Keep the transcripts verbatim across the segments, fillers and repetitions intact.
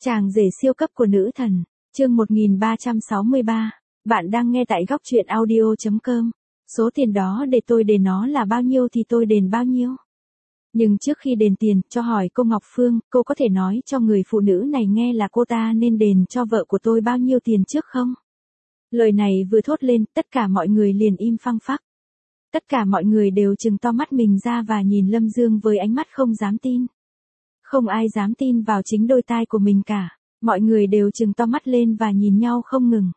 Chàng rể siêu cấp của nữ thần, chương một nghìn ba trăm sáu mươi ba. Bạn đang nghe tại góc truyện audio chấm com. Số tiền đó để tôi đền nó là bao nhiêu thì tôi đền bao nhiêu. Nhưng trước khi đền tiền, cho hỏi cô Ngọc Phương, cô có thể nói cho người phụ nữ này nghe là cô ta nên đền cho vợ của tôi bao nhiêu tiền trước không? Lời này vừa thốt lên, tất cả mọi người liền im phăng phắc. Tất cả mọi người đều trừng to mắt mình ra và nhìn Lâm Dương với ánh mắt không dám tin. Không ai dám tin vào chính đôi tai của mình cả, mọi người đều trừng to mắt lên và nhìn nhau không ngừng.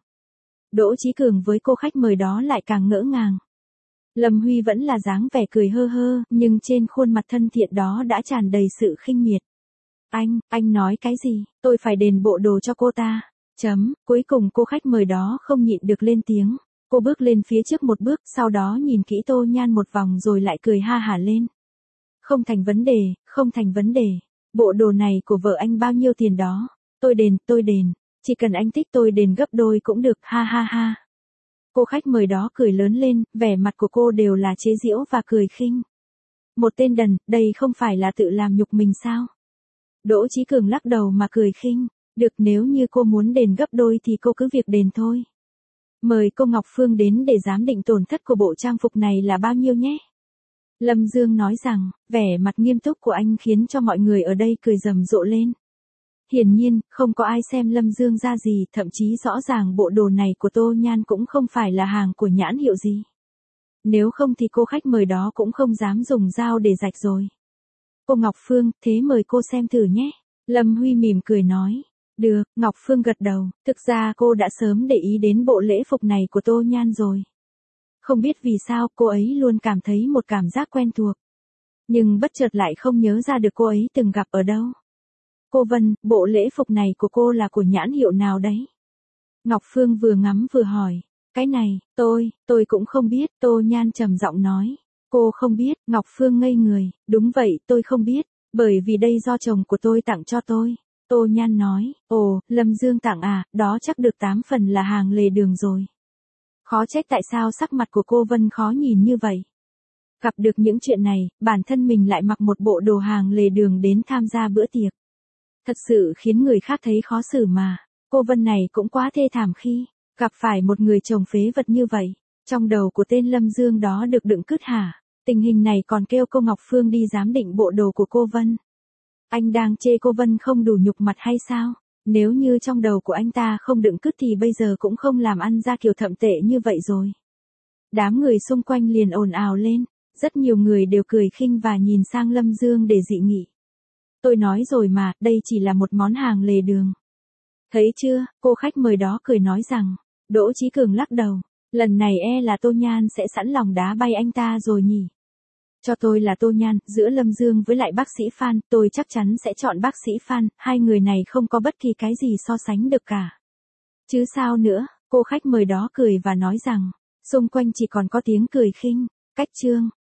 Đỗ Chí Cường với cô khách mời đó lại càng ngỡ ngàng. Lâm Huy vẫn là dáng vẻ cười hơ hơ, nhưng trên khuôn mặt thân thiện đó đã tràn đầy sự khinh miệt. Anh, anh nói cái gì, tôi phải đền bộ đồ cho cô ta. Chấm, cuối cùng cô khách mời đó không nhịn được lên tiếng. Cô bước lên phía trước một bước, sau đó nhìn kỹ Tô Nhan một vòng rồi lại cười ha hả lên. Không thành vấn đề, không thành vấn đề. Bộ đồ này của vợ anh bao nhiêu tiền đó? Tôi đền, tôi đền. Chỉ cần anh thích tôi đền gấp đôi cũng được, ha ha ha. Cô khách mời đó cười lớn lên, vẻ mặt của cô đều là chế giễu và cười khinh. Một tên đần, đây không phải là tự làm nhục mình sao? Đỗ Chí Cường lắc đầu mà cười khinh. Được, nếu như cô muốn đền gấp đôi thì cô cứ việc đền thôi. Mời cô Ngọc Phương đến để giám định tổn thất của bộ trang phục này là bao nhiêu nhé. Lâm Dương nói rằng, vẻ mặt nghiêm túc của anh khiến cho mọi người ở đây cười rầm rộ lên. Hiển nhiên, không có ai xem Lâm Dương ra gì, thậm chí rõ ràng bộ đồ này của Tô Nhan cũng không phải là hàng của nhãn hiệu gì. Nếu không thì cô khách mời đó cũng không dám dùng dao để rạch rồi. Cô Ngọc Phương, thế mời cô xem thử nhé. Lâm Huy mỉm cười nói. Được, Ngọc Phương gật đầu, thực ra cô đã sớm để ý đến bộ lễ phục này của Tô Nhan rồi. Không biết vì sao cô ấy luôn cảm thấy một cảm giác quen thuộc. Nhưng bất chợt lại không nhớ ra được cô ấy từng gặp ở đâu. Cô Vân, bộ lễ phục này của cô là của nhãn hiệu nào đấy? Ngọc Phương vừa ngắm vừa hỏi. Cái này, tôi, tôi cũng không biết, Tô Nhan trầm giọng nói. Cô không biết, Ngọc Phương ngây người, đúng vậy, tôi không biết, bởi vì đây do chồng của tôi tặng cho tôi. Tô Nhan nói, ồ, Lâm Dương tặng à, đó chắc được tám phần là hàng lề đường rồi. Khó trách tại sao sắc mặt của cô Vân khó nhìn như vậy. Gặp được những chuyện này, bản thân mình lại mặc một bộ đồ hàng lề đường đến tham gia bữa tiệc. Thật sự khiến người khác thấy khó xử mà. Cô Vân này cũng quá thê thảm khi gặp phải một người chồng phế vật như vậy. Trong đầu của tên Lâm Dương đó được đựng cứt hả? Tình hình này còn kêu cô Ngọc Phương đi giám định bộ đồ của cô Vân. Anh đang chê cô Vân không đủ nhục mặt hay sao? Nếu như trong đầu của anh ta không đựng cứt thì bây giờ cũng không làm ăn ra kiểu thậm tệ như vậy rồi. Đám người xung quanh liền ồn ào lên, rất nhiều người đều cười khinh và nhìn sang Lâm Dương để dị nghị. Tôi nói rồi mà, đây chỉ là một món hàng lề đường. Thấy chưa, cô khách mời đó cười nói rằng, Đỗ Chí Cường lắc đầu, lần này e là Tô Nhan sẽ sẵn lòng đá bay anh ta rồi nhỉ. Cho tôi là Tô Nhan, giữa Lâm Dương với lại bác sĩ Phan, tôi chắc chắn sẽ chọn bác sĩ Phan, hai người này không có bất kỳ cái gì so sánh được cả. Chứ sao nữa, cô khách mời đó cười và nói rằng, xung quanh chỉ còn có tiếng cười khinh, cách chương.